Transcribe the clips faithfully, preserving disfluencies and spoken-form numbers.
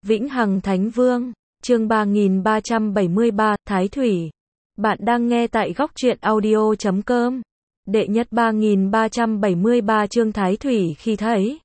Vĩnh Hằng Thánh Vương, chương ba nghìn ba trăm bảy mươi ba, Thái Thủy. Bạn đang nghe tại góc truyện audio chấm com. Đệ nhất ba nghìn ba trăm bảy mươi ba chương Thái Thủy khi thấy.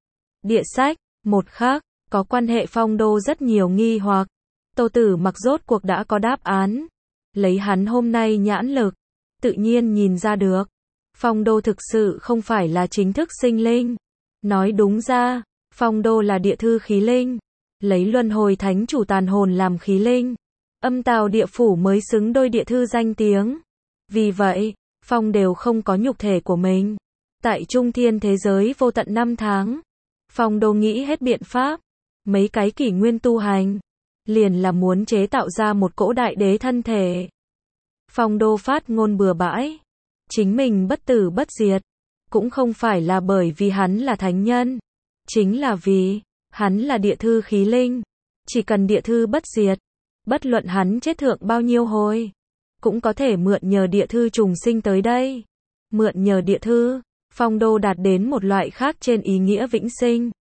Địa sách, một khác, có quan hệ Phong Đô rất nhiều nghi hoặc. Tô Tử Mặc rốt cuộc đã có đáp án. Lấy hắn hôm nay nhãn lực, tự nhiên nhìn ra được. Phong Đô thực sự không phải là chính thức sinh linh. Nói đúng ra, Phong Đô là địa thư khí linh. Lấy luân hồi thánh chủ tàn hồn làm khí linh. Âm tào địa phủ mới xứng đôi địa thư danh tiếng. Vì vậy, Phong đều không có nhục thể của mình. Tại trung thiên thế giới vô tận năm tháng, Phong Đô nghĩ hết biện pháp. Mấy cái kỷ nguyên tu hành, liền là muốn chế tạo ra một cỗ đại đế thân thể. Phong Đô phát ngôn bừa bãi. Chính mình bất tử bất diệt. Cũng không phải là bởi vì hắn là thánh nhân. Chính là vì hắn là địa thư khí linh. Chỉ cần địa thư bất diệt, bất luận hắn chết thượng bao nhiêu hồi, cũng có thể mượn nhờ địa thư trùng sinh tới đây. Mượn nhờ địa thư, Phong Đô đạt đến một loại khác trên ý nghĩa vĩnh sinh.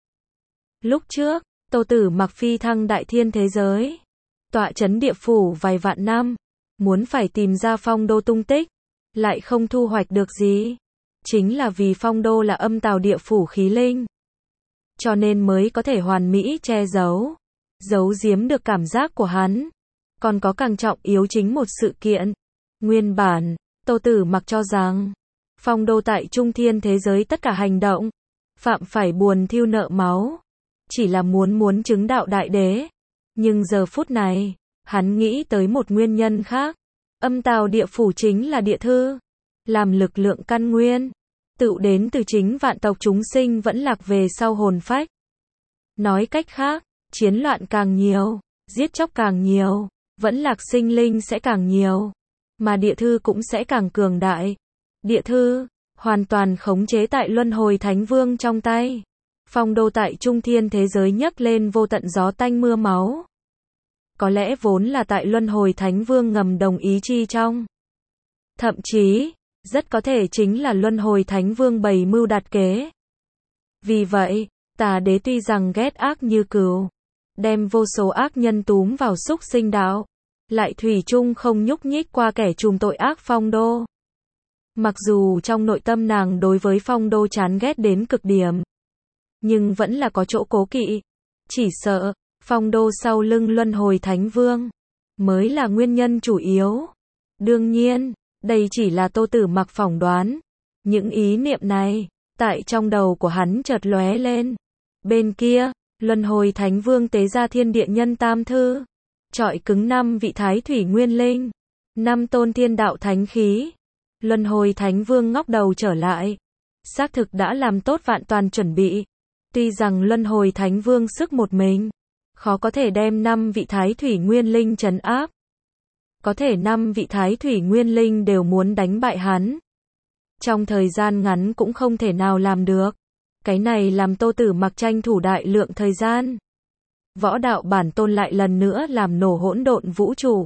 Lúc trước, Tô Tử Mặc phi thăng đại thiên thế giới, tọa chấn địa phủ vài vạn năm, muốn phải tìm ra Phong Đô tung tích, lại không thu hoạch được gì. Chính là vì Phong Đô là âm tào địa phủ khí linh, cho nên mới có thể hoàn mỹ che giấu, giấu giếm được cảm giác của hắn. Còn có càng trọng yếu chính một sự kiện. Nguyên bản, Tô Tử Mặc cho rằng, Phong Đô tại trung thiên thế giới tất cả hành động, phạm phải buồn thiêu nợ máu, chỉ là muốn muốn chứng đạo đại đế. Nhưng giờ phút này, hắn nghĩ tới một nguyên nhân khác. Âm tào địa phủ chính là địa thư, làm lực lượng căn nguyên, tựu đến từ chính vạn tộc chúng sinh vẫn lạc về sau hồn phách. Nói cách khác, chiến loạn càng nhiều, giết chóc càng nhiều, vẫn lạc sinh linh sẽ càng nhiều, mà địa thư cũng sẽ càng cường đại. Địa thư, hoàn toàn khống chế tại luân hồi thánh vương trong tay. Phong Đô tại trung thiên thế giới nhấc lên vô tận gió tanh mưa máu. Có lẽ vốn là tại luân hồi thánh vương ngầm đồng ý chi trong. Thậm chí, rất có thể chính là luân hồi thánh vương bày mưu đặt kế. Vì vậy, tà đế tuy rằng ghét ác như cừu, đem vô số ác nhân túm vào súc sinh đạo, lại thủy chung không nhúc nhích qua kẻ trùm tội ác Phong Đô. Mặc dù trong nội tâm nàng đối với Phong Đô chán ghét đến cực điểm, nhưng vẫn là có chỗ cố kỵ. Chỉ sợ, Phong Đô sau lưng luân hồi thánh vương, mới là nguyên nhân chủ yếu. Đương nhiên, đây chỉ là Tô Tử Mặc phỏng đoán. Những ý niệm này, tại trong đầu của hắn chợt lóe lên. Bên kia, luân hồi thánh vương tế ra thiên địa nhân tam thư, trọi cứng năm vị thái thủy nguyên linh, năm tôn thiên đạo thánh khí. Luân hồi thánh vương ngóc đầu trở lại, xác thực đã làm tốt vạn toàn chuẩn bị. Tuy rằng luân hồi thánh vương sức một mình, khó có thể đem năm vị thái thủy nguyên linh trấn áp. Có thể năm vị thái thủy nguyên linh đều muốn đánh bại hắn. Trong thời gian ngắn cũng không thể nào làm được. Cái này làm Tô Tử Mặc tranh thủ đại lượng thời gian. Võ đạo bản tôn lại lần nữa làm nổ hỗn độn vũ trụ.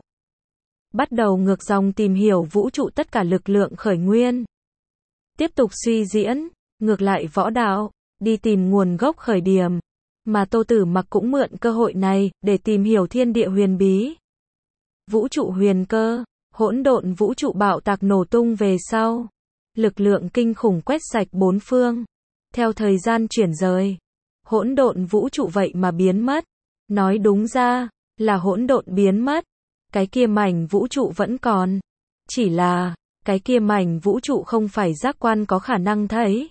Bắt đầu ngược dòng tìm hiểu vũ trụ tất cả lực lượng khởi nguyên. Tiếp tục suy diễn, ngược lại võ đạo, đi tìm nguồn gốc khởi điểm. Mà Tô Tử Mặc cũng mượn cơ hội này để tìm hiểu thiên địa huyền bí. Vũ trụ huyền cơ, hỗn độn vũ trụ bạo tạc nổ tung về sau. Lực lượng kinh khủng quét sạch bốn phương. Theo thời gian chuyển rời, hỗn độn vũ trụ vậy mà biến mất. Nói đúng ra, là hỗn độn biến mất. Cái kia mảnh vũ trụ vẫn còn. Chỉ là, cái kia mảnh vũ trụ không phải giác quan có khả năng thấy.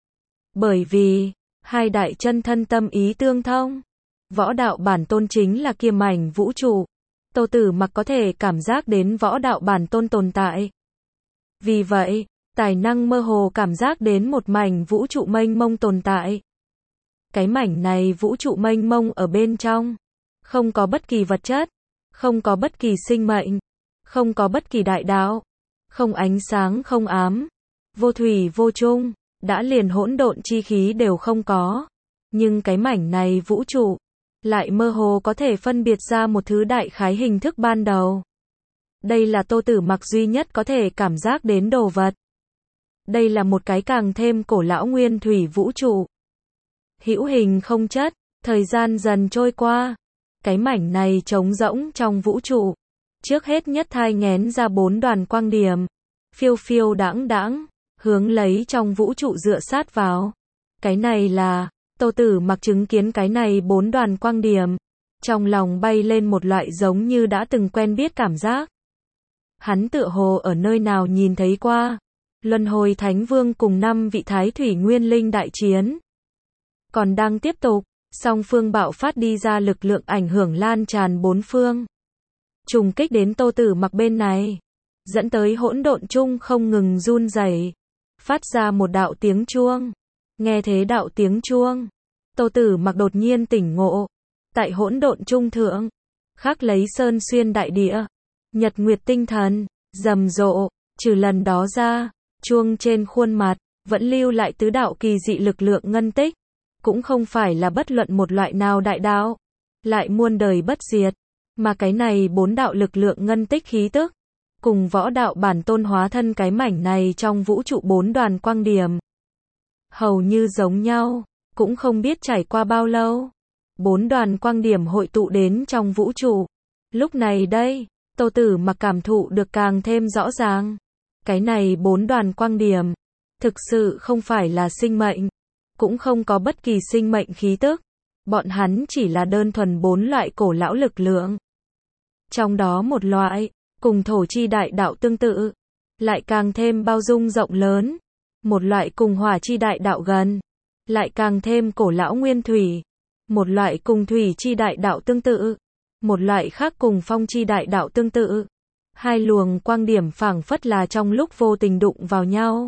Bởi vì, hai đại chân thân tâm ý tương thông. Võ đạo bản tôn chính là kia mảnh vũ trụ. Tô Tử Mặc có thể cảm giác đến võ đạo bản tôn tồn tại. Vì vậy, tài năng mơ hồ cảm giác đến một mảnh vũ trụ mênh mông tồn tại. Cái mảnh này vũ trụ mênh mông ở bên trong, không có bất kỳ vật chất, không có bất kỳ sinh mệnh, không có bất kỳ đại đạo, không ánh sáng không ám, vô thủy vô chung, đã liền hỗn độn chi khí đều không có. Nhưng cái mảnh này vũ trụ, lại mơ hồ có thể phân biệt ra một thứ đại khái hình thức ban đầu. Đây là Tô Tử Mặc duy nhất có thể cảm giác đến đồ vật. Đây là một cái càng thêm cổ lão nguyên thủy vũ trụ. Hữu hình không chất, thời gian dần trôi qua, Cái mảnh này trống rỗng trong vũ trụ. Trước hết nhất thai nghén ra bốn đoàn quang điểm. Phiêu phiêu đãng đãng, hướng lấy trong vũ trụ dựa sát vào. Cái này là, Tô Tử Mặc chứng kiến cái này bốn đoàn quang điểm. Trong lòng bay lên một loại giống như đã từng quen biết cảm giác. Hắn tựa hồ ở nơi nào nhìn thấy qua. Luân hồi Thánh Vương cùng năm vị Thái Thủy Nguyên Linh đại chiến. Còn đang tiếp tục, song phương bạo phát đi ra lực lượng ảnh hưởng lan tràn bốn phương. Trùng kích đến Tô Tử Mặc bên này. Dẫn tới hỗn độn chung không ngừng run rẩy, phát ra một đạo tiếng chuông. Nghe thế đạo tiếng chuông, Tô Tử Mặc đột nhiên tỉnh ngộ. Tại hỗn độn chung thượng, khắc lấy sơn xuyên đại địa, nhật nguyệt tinh thần, rầm rộ, trừ lần đó ra, chuông trên khuôn mặt, vẫn lưu lại tứ đạo kỳ dị lực lượng ngân tích. Cũng không phải là bất luận một loại nào đại đạo, lại muôn đời bất diệt, mà cái này bốn đạo lực lượng ngân tích khí tức, cùng võ đạo bản tôn hóa thân cái mảnh này trong vũ trụ bốn đoàn quang điểm. Hầu như giống nhau, cũng không biết trải qua bao lâu. Bốn đoàn quang điểm hội tụ đến trong vũ trụ. Lúc này đây, Tô Tử Mặc cảm thụ được càng thêm rõ ràng. Cái này bốn đoàn quang điểm, thực sự không phải là sinh mệnh, cũng không có bất kỳ sinh mệnh khí tức. Bọn hắn chỉ là đơn thuần bốn loại cổ lão lực lượng. Trong đó một loại, cùng thổ chi đại đạo tương tự, lại càng thêm bao dung rộng lớn. Một loại cùng hỏa chi đại đạo gần, lại càng thêm cổ lão nguyên thủy. Một loại cùng thủy chi đại đạo tương tự, một loại khác cùng phong chi đại đạo tương tự. Hai luồng quang điểm phảng phất là trong lúc vô tình đụng vào nhau,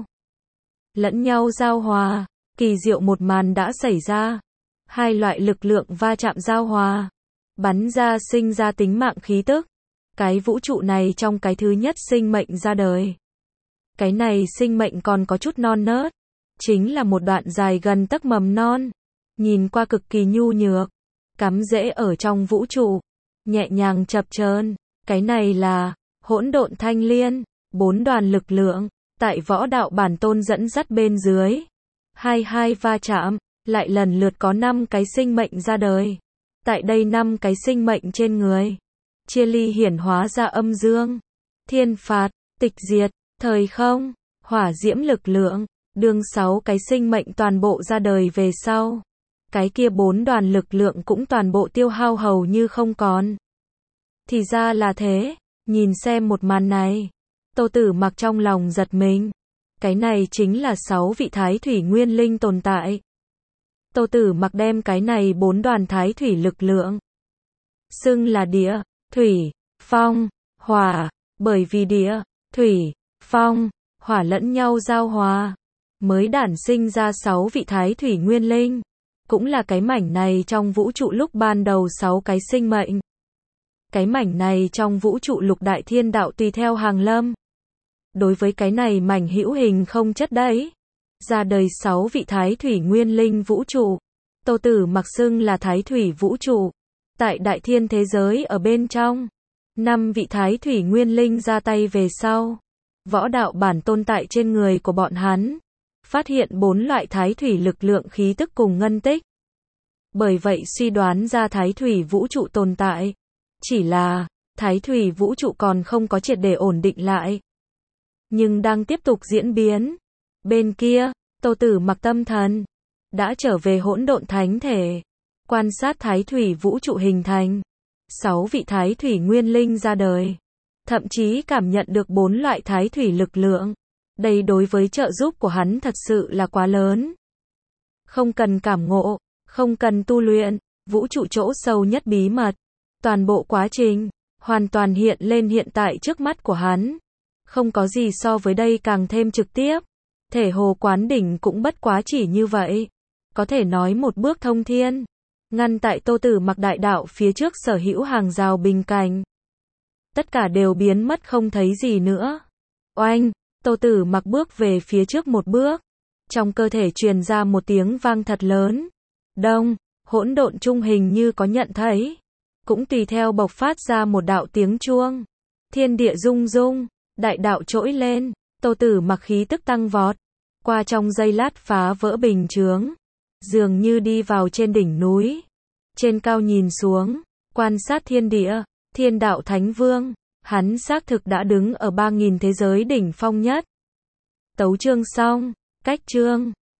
lẫn nhau giao hòa, kỳ diệu một màn đã xảy ra. Hai loại lực lượng va chạm giao hòa, bắn ra sinh ra tính mạng khí tức. Cái vũ trụ này trong cái thứ nhất sinh mệnh ra đời. Cái này sinh mệnh còn có chút non nớt, chính là một đoạn dài gần tấc mầm non, nhìn qua cực kỳ nhu nhược, cắm rễ ở trong vũ trụ, nhẹ nhàng chập chờn. Cái này là hỗn độn thanh liên, bốn đoàn lực lượng, tại võ đạo bản tôn dẫn dắt bên dưới. Hai hai va chạm, lại lần lượt có năm cái sinh mệnh ra đời. Tại đây năm cái sinh mệnh trên người, chia ly hiển hóa ra âm dương, thiên phạt, tịch diệt, thời không, hỏa diễm lực lượng. Đương sáu cái sinh mệnh toàn bộ ra đời về sau, cái kia bốn đoàn lực lượng cũng toàn bộ tiêu hao hầu như không còn. Thì ra là thế, nhìn xem một màn này, Tô Tử Mặc trong lòng giật mình. Cái này chính là sáu vị Thái Thủy Nguyên Linh tồn tại. Tô Tử Mặc đem cái này bốn đoàn Thái Thủy lực lượng xưng là địa, thủy, phong, hỏa, bởi vì địa, thủy, phong, hỏa lẫn nhau giao hòa, mới đản sinh ra sáu vị Thái Thủy Nguyên Linh. Cũng là cái mảnh này trong vũ trụ lúc ban đầu sáu cái sinh mệnh. Cái mảnh này trong vũ trụ lục đại thiên đạo tùy theo hàng lâm. Đối với cái này mảnh hữu hình không chất đấy, ra đời sáu vị Thái Thủy Nguyên Linh vũ trụ. Tô Tử Mặc xưng là Thái Thủy vũ trụ. Tại đại thiên thế giới ở bên trong, năm vị Thái Thủy Nguyên Linh ra tay về sau, võ đạo bản tôn tại trên người của bọn hắn, phát hiện bốn loại Thái Thủy lực lượng khí tức cùng ngân tích. Bởi vậy suy đoán ra Thái Thủy vũ trụ tồn tại. Chỉ là, Thái Thủy vũ trụ còn không có triệt để ổn định lại, nhưng đang tiếp tục diễn biến. Bên kia, Tô Tử Mặc tâm thần đã trở về hỗn độn thánh thể, quan sát Thái Thủy vũ trụ hình thành. Sáu vị Thái Thủy Nguyên Linh ra đời, thậm chí cảm nhận được bốn loại Thái Thủy lực lượng. Đây đối với trợ giúp của hắn thật sự là quá lớn. Không cần cảm ngộ, không cần tu luyện, vũ trụ chỗ sâu nhất bí mật, toàn bộ quá trình hoàn toàn hiện lên hiện tại trước mắt của hắn. Không có gì so với đây càng thêm trực tiếp. Thể hồ quán đỉnh cũng bất quá chỉ như vậy. Có thể nói một bước thông thiên, ngăn tại Tô Tử Mặc đại đạo phía trước sở hữu hàng rào bình cảnh. Tất cả đều biến mất không thấy gì nữa. Oanh, Tô Tử Mặc bước về phía trước một bước. Trong cơ thể truyền ra một tiếng vang thật lớn. Đông, hỗn độn trung hình như có nhận thấy, cũng tùy theo bộc phát ra một đạo tiếng chuông. Thiên địa rung rung, đại đạo trỗi lên, Tô Tử Mặc khí tức tăng vọt. Qua trong giây lát phá vỡ bình chướng, dường như đi vào trên đỉnh núi. Trên cao nhìn xuống, Quan sát thiên địa, thiên đạo thánh vương, hắn xác thực đã đứng ở ba nghìn thế giới đỉnh phong nhất. Tấu chương xong, cách chương.